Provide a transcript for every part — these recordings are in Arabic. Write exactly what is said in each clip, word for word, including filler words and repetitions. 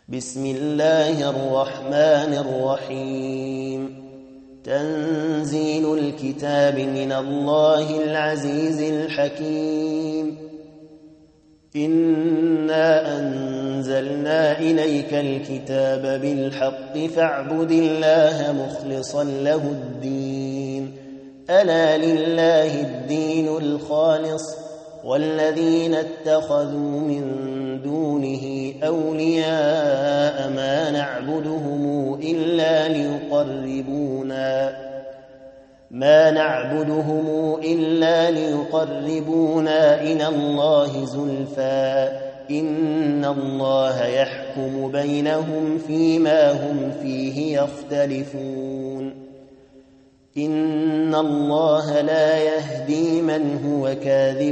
بسم الله الرحمن الرحيم تنزيل الكتاب من الله العزيز الحكيم إنا أنزلنا إليك الكتاب بالحق فاعبد الله مخلصا له الدين ألا لله الدين الخالص والذين اتخذوا من دونه أولياء ما نعبدهم إلا ليقربونا ما نعبدهم إلا ليقربونا إلى الله زلفى إن الله يحكم بينهم فيما هم فيه يختلفون إن الله لا يهدي من هو كاذب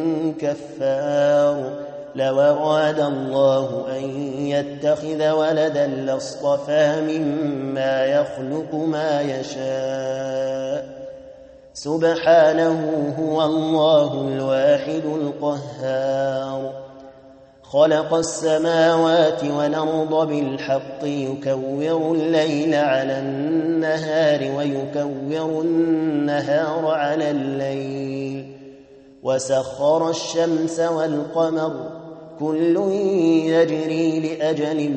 كفار لو أراد الله أن يتخذ ولدا لاصطفى مما يخلق ما يشاء سبحانه هو الله الواحد القهار خلق السماوات والأرض بالحق يكور الليل على النهار ويكور النهار على الليل وسخر الشمس والقمر كل يجري لأجل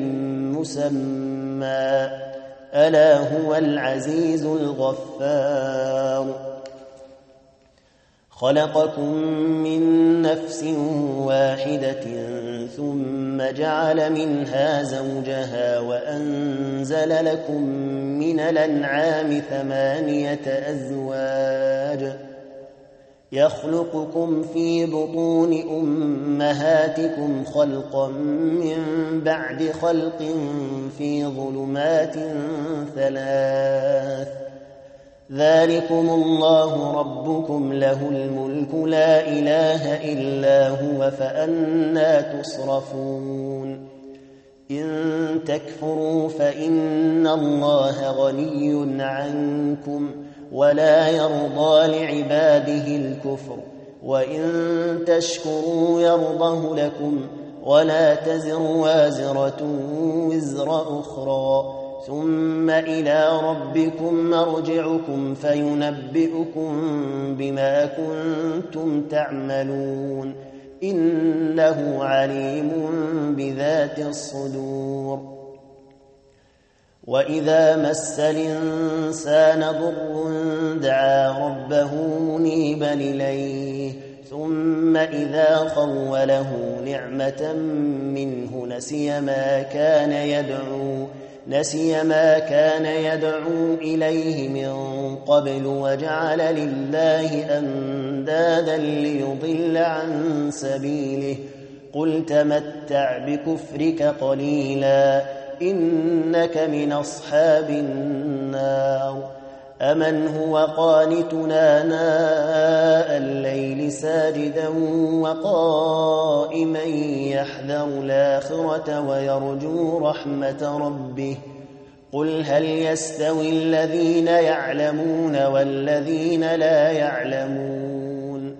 مسمى ألا هو العزيز الغفار خلقكم من نفس واحدة ثم جعل منها زوجها وأنزل لكم من الأنعام ثمانية أزواج يخلقكم في بطون أمهاتكم خلقا من بعد خلق في ظلمات ثلاث ذلكم الله ربكم له الملك لا إله إلا هو فأنى تصرفون إن تكفروا فإن الله غني عنكم ولا يرضى لعباده الكفر وإن تشكروا يرضه لكم ولا تزر وازرة وزر أخرى ثم إلى ربكم مرجعكم فينبئكم بما كنتم تعملون إنه عليم بذات الصدور وإذا مس الإنسان ضر دعا ربه منيبا إليه ثم إذا خوله نعمة منه نسي ما كان يدعو نسي ما كان يدعو إليه من قبل وجعل لله أندادا ليضل عن سبيله قل تمتع بكفرك قليلا إنك من أصحاب النار أمن هو قانتنا ناء الليل ساجدا وقائما يحذر الآخرة ويرجو رحمة ربه قل هل يستوي الذين يعلمون والذين لا يعلمون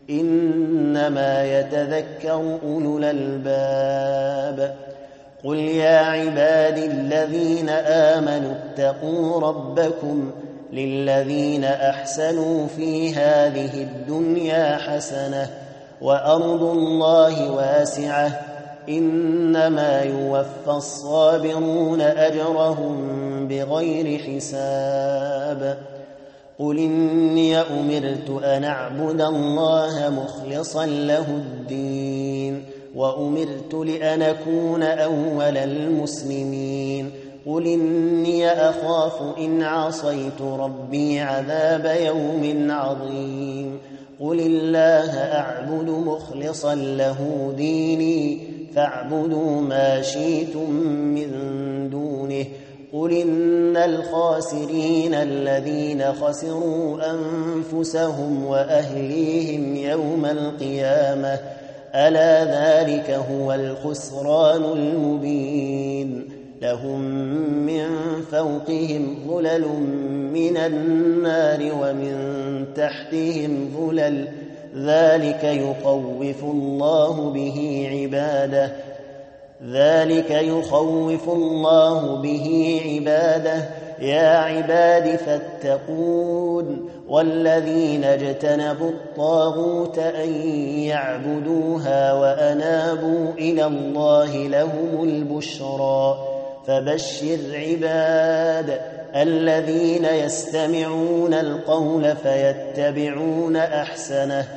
إنما يتذكر أولو الألباب قل يا عبادي الذين آمنوا اتقوا ربكم للذين أحسنوا في هذه الدنيا حسنة وأرض الله واسعة إنما يوفى الصابرون أجرهم بغير حساب قل إني أمرت أن أعبد الله مخلصا له الدين وأمرت لأن أكون أول المسلمين قل إني أخاف إن عصيت ربي عذاب يوم عظيم قل الله أعبد مخلصا له ديني فاعبدوا ما شئتم من دونه قل إن الخاسرين الذين خسروا أنفسهم وأهليهم يوم القيامة ألا ذلك هو الخسران المبين لهم من فوقهم ظلل من النار ومن تحتهم ظلل ذلك يخوف الله به عباده ذلك يخوف الله به عباده يا عباد فاتقون والذين اجتنبوا الطاغوت أن يعبدوها وأنابوا إلى الله لهم البشرى فبشر عباد الذين يستمعون القول فيتبعون أحسنه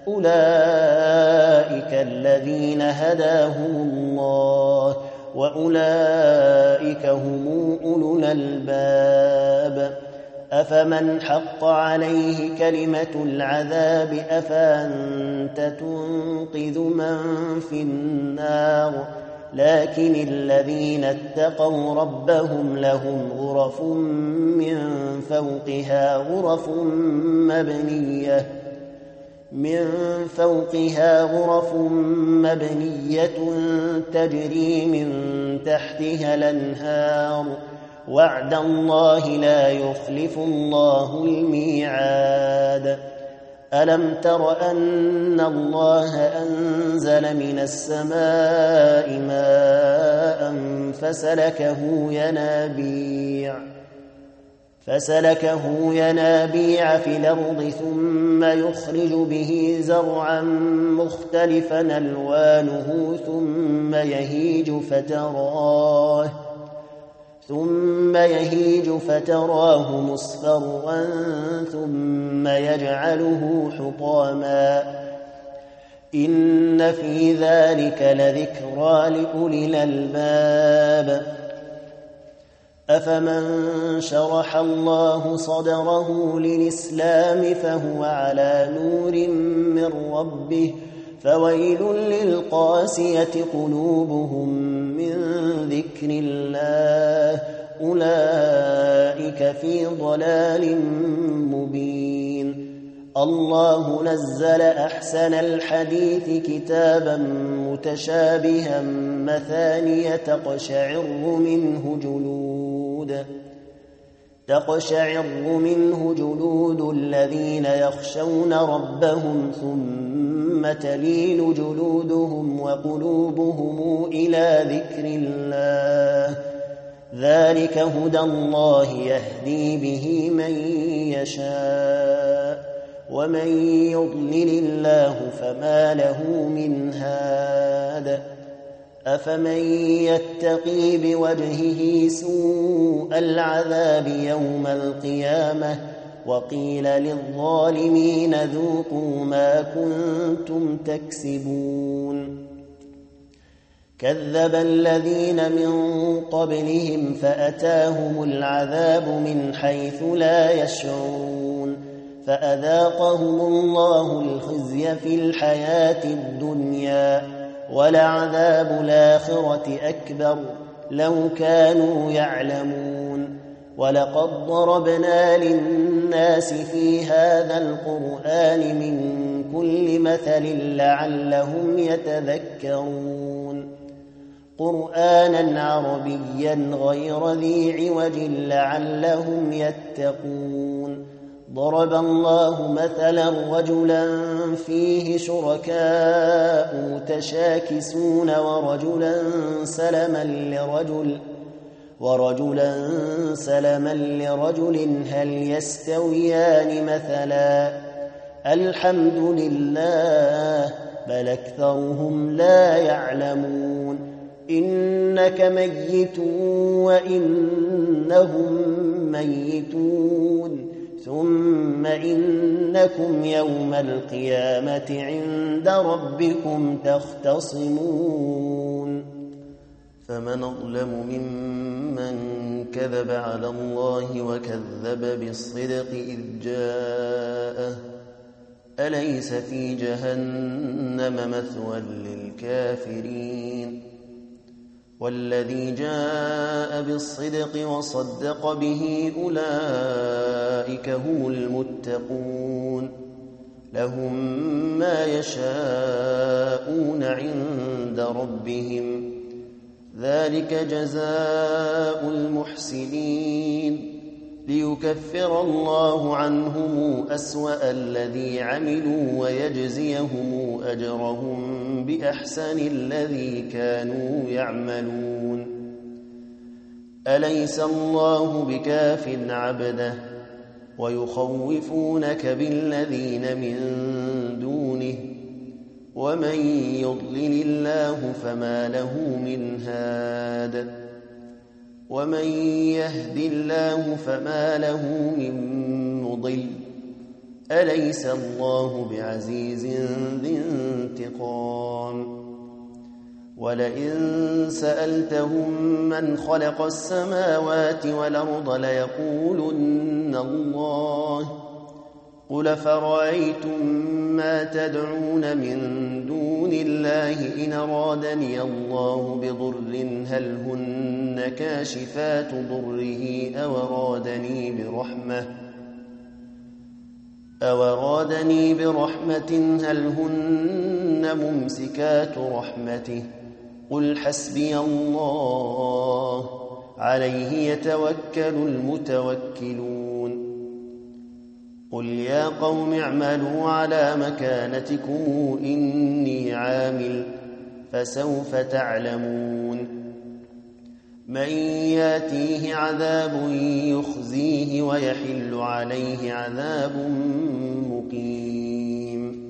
أولئك الذين هداهم الله وأولئك هم أولو الألباب أفمن حق عليه كلمة العذاب أفأنت تنقذ من في النار لكن الذين اتقوا ربهم لهم غرف من فوقها غرف مبنية من فوقها غرف مبنية تجري من تحتها الأنهار وعد الله لا يخلف الله الميعاد ألم تر أن الله أنزل من السماء ماء فسلكه ينابيع فسلكه ينابيع في الأرض ثم يخرج به زرعا مختلفا ألوانه ثم يهيج فتراه ثم يهيج فتراه مصفرا ثم يجعله حطاما إن في ذلك لذكرى لأولي الألباب أفمن شرح الله صدره للإسلام فهو على نور من ربه فويل للقاسية قلوبهم من ذكر الله أولئك في ضلال مبين الله نزل أحسن الحديث كتابا متشابها مثانية تقشعر منه جلود تقشعر منه جلود الذين يخشون ربهم ثم تلين جلودهم وقلوبهم إلى ذكر الله ذلك هدى الله يهدي به من يشاء ومن يضلل الله فما له من هاد أفمن يتقي بوجهه سوء العذاب يوم القيامة وقيل للظالمين ذوقوا ما كنتم تكسبون كذب الذين من قبلهم فأتاهم العذاب من حيث لا يشعرون فأذاقهم الله الخزي في الحياة الدنيا ولعذاب الآخرة أكبر لو كانوا يعلمون ولقد ضربنا للناس في هذا القرآن من كل مثل لعلهم يتذكرون قرآنا عربيا غير ذي عوج لعلهم يتقون ضرب الله مثلا رجلا فيه شركاء متشاكسون ورجلا سلما لرجل ورجلا سلما لرجل هل يستويان مثلا الحمد لله بل أكثرهم لا يعلمون إنك ميت وإنهم ميتون ثم إنكم يوم القيامة عند ربكم تختصمون فمن أظلم ممن كذب على الله وكذب بالصدق إذ جاءه أليس في جهنم مثوى للكافرين والذي جاء بالصدق وصدق به أولئك هم المتقون لهم ما يشاءون عند ربهم ذلك جزاء المحسنين ليكفر الله عنهم أسوأ الذي عملوا ويجزيهم أجرهم بأحسن الذي كانوا يعملون. أليس الله بكاف عبده ويخوفونك بالذين من دونه ومن يضلل الله فما له من هاد ومن يهد الله فما له من مضل أليس الله بعزيز ذي انتقام. ولئن سألتهم من خلق السماوات والأرض ليقولن الله قل فرأيتم ما تدعون من دون الله إن أرادني الله بضر هل هن كاشفات ضره أو أرادني برحمة أو أرادني برحمة هل هن ممسكات رحمته قل حسبي الله عليه يتوكل المتوكلون. قل يا قوم اعملوا على مكانتكم إني عامل فسوف تعلمون من ياتيه عذاب يخزيه ويحل عليه عذاب مقيم.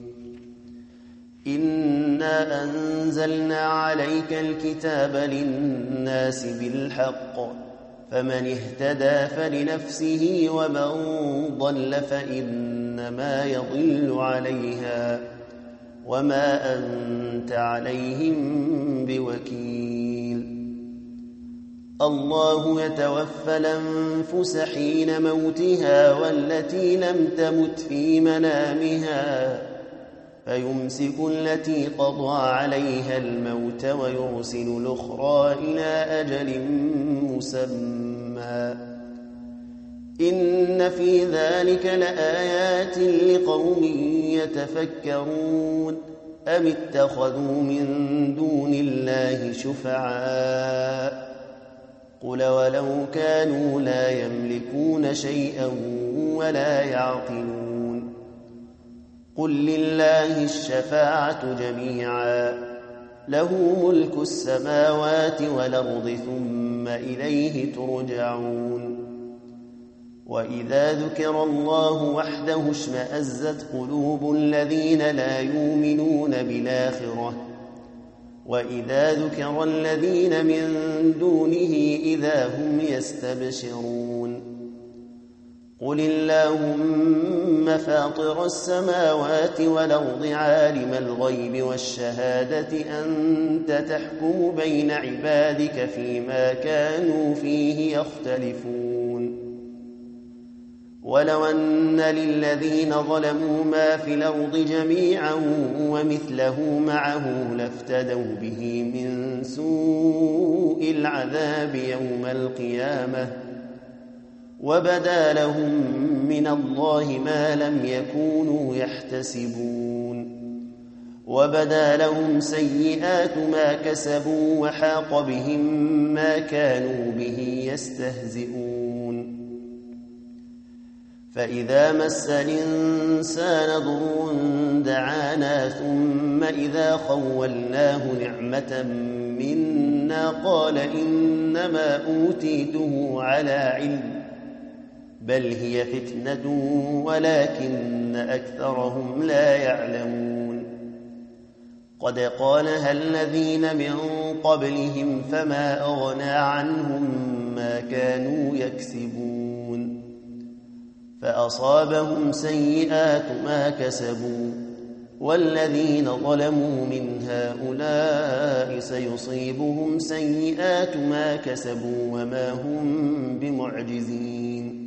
إنا أنزلنا عليك الكتاب للناس بالحق فمن اهتدى فلنفسه ومن ضل فإنما يضل عليها وما أنت عليهم بوكيل. الله يتوفى الأنفس حين موتها والتي لم تمت في منامها فيمسك التي قضى عليها الموت ويرسل الأخرى إلى أجل مسمى إن في ذلك لآيات لقوم يتفكرون أم اتخذوا من دون الله شفعاء قل ولو كانوا لا يملكون شيئا ولا يعقلون قل لله الشفاعة جميعا له ملك السماوات والأرض ثم إليه ترجعون. وإذا ذكر الله وحده اشمأزت قلوب الذين لا يؤمنون بالآخرة وإذا ذكر الذين من دونه إذا هم يستبشرون. قل اللهم فاطر السماوات والأرض عالم الغيب والشهادة أنت تحكم بين عبادك فيما كانوا فيه يختلفون. ولو أن للذين ظلموا ما في الأرض جميعا ومثله معه لافتدوا به من سوء العذاب يوم القيامة وبدا لهم من الله ما لم يكونوا يحتسبون وبدا لهم سيئات ما كسبوا وحاق بهم ما كانوا به يستهزئون. فإذا مس الإنسان ضر دعانا ثم إذا خولناه نعمة منا قال إنما أوتيته على علم بل هي فتنة ولكن أكثرهم لا يعلمون. قد قالها الذين من قبلهم فما أغنى عنهم ما كانوا يكسبون فأصابهم سيئات ما كسبوا والذين ظلموا من هؤلاء سيصيبهم سيئات ما كسبوا وما هم بمعجزين.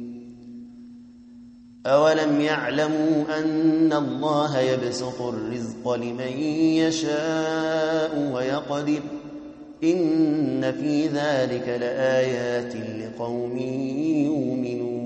أولم يعلموا أن الله يبسط الرزق لمن يشاء ويقدر إن في ذلك لآيات لقوم يؤمنون.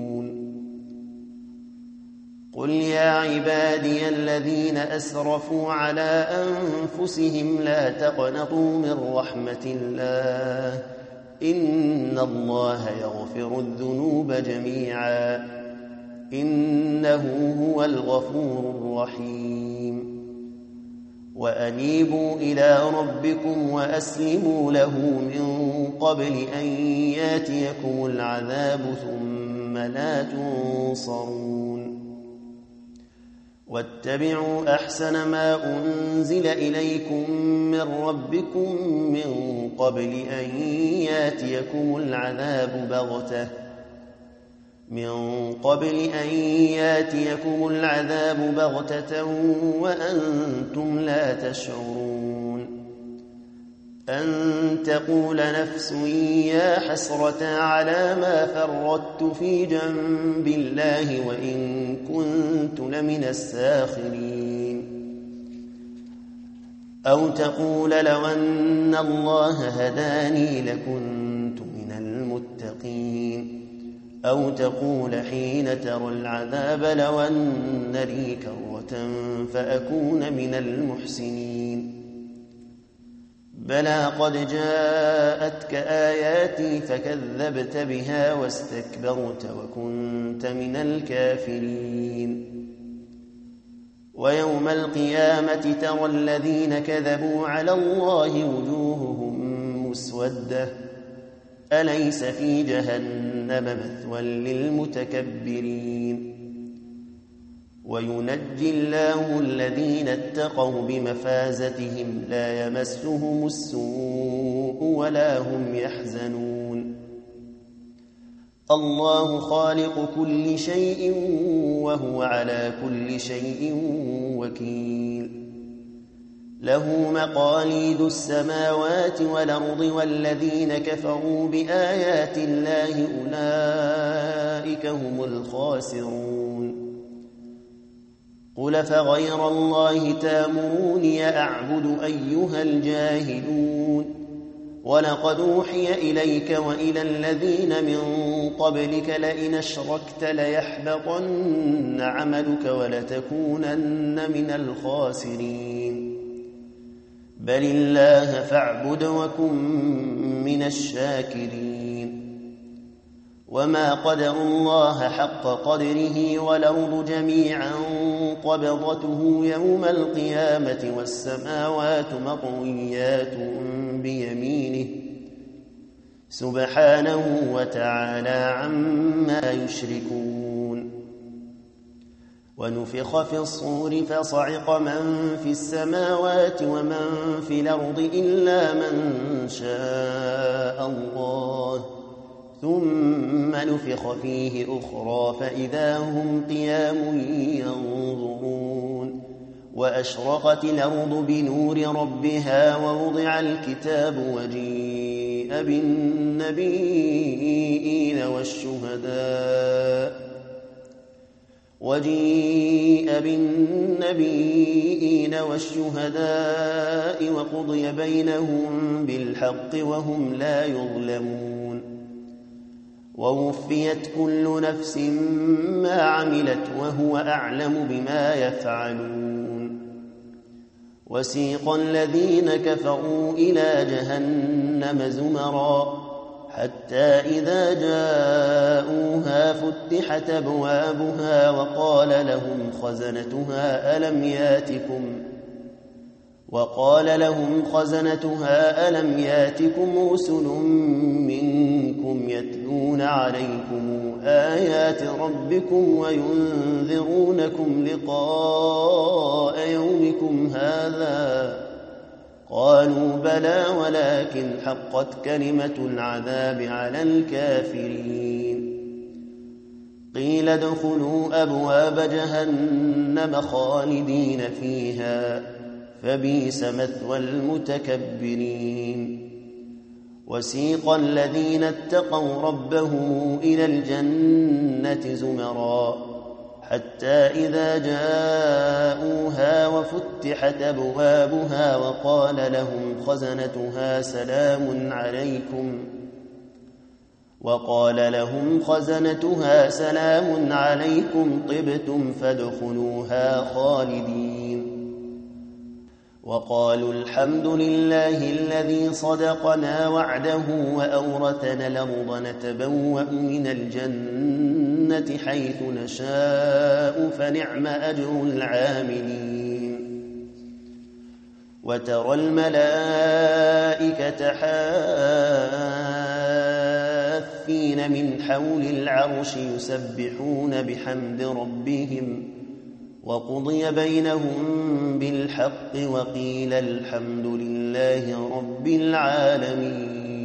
قل يا عبادي الذين أسرفوا على أنفسهم لا تقنطوا من رحمة الله إن الله يغفر الذنوب جميعا إنه هو الغفور الرحيم وأنيبوا إلى ربكم وأسلموا له من قبل أن ياتيكم العذاب ثم لا تنصرون واتبعوا أحسن ما أنزل إليكم من ربكم من قبل أن ياتيكم العذاب بغتة من قبل أن ياتيكم العذاب بغتة وأنتم لا تشعرون أن تقول نفس يا حسرة على ما فرطت في جنب الله وإن كنت لمن الساخرين أو تقول لو أن الله هداني لكنت من المتقين أو تقول حين ترى العذاب لو أن لي كرة فأكون من المحسنين بلى قد جاءتك آياتي فكذبت بها واستكبرت وكنت من الكافرين ويوم القيامة ترى الذين كذبوا على الله وجوههم مسودة أليس في جهنم مثوى للمتكبرين وينجي الله الذين اتقوا بمفازتهم لا يمسهم السوء ولا هم يحزنون الله خالق كل شيء وهو على كل شيء وكيل له مقاليد السماوات والأرض والذين كفروا بآيات الله أولئك هم الخاسرون قل فغير الله تامروني أعبد أيها الجاهلون ولقد أوحي إليك وإلى الذين من قبلك لئن أشركت ليحبطن عملك ولتكونن من الخاسرين بل الله فاعبد وكن من الشاكرين وما قدروا الله حق قدره والأرض جميعا قبضته يوم القيامة والسماوات مطويات بيمينه سبحانه وتعالى عما يشركون ونفخ في الصور فصعق من في السماوات ومن في الأرض إلا من شاء الله ثم نفخ فيه أخرى فإذا هم قيام ينظرون وأشرقت الأرض بنور ربها ووضع الكتاب وجيء بالنبيين والشهداء وجيء بالنبيين والشهداء وقضي بينهم بالحق وهم لا يظلمون ووفيت كل نفس ما عملت وهو أعلم بما يفعلون وسيق الذين كفروا إلى جهنم زمرا حتى إذا جاءوها فتحت أبوابها وقال لهم خزنتها ألم ياتكم وقال لهم خزنتها ألم ياتكم رسل منكم يتلون عليكم آيات ربكم وينذرونكم لقاء يومكم هذا قالوا بلى ولكن حقت كلمة العذاب على الكافرين قيل ادخلوا أبواب جهنم خالدين فيها فبئس مثوى المتكبرين وسيق الذين اتقوا ربهم إلى الجنة زمرا حتى إذا جاءوها وفتحت أبوابها وقال لهم خزنتها سلام عليكم وقال لهم خزنتها سلام عليكم طبتم فادخلوها خالدين وقالوا الحمد لله الذي صدقنا وعده وأورثنا الأرض نتبوأ من الجنة حيث نشاء فنعم أجر العاملين وترى الملائكة حافين من حول العرش يسبحون بحمد ربهم وقضي بينهم بالحق وقيل الحمد لله رب العالمين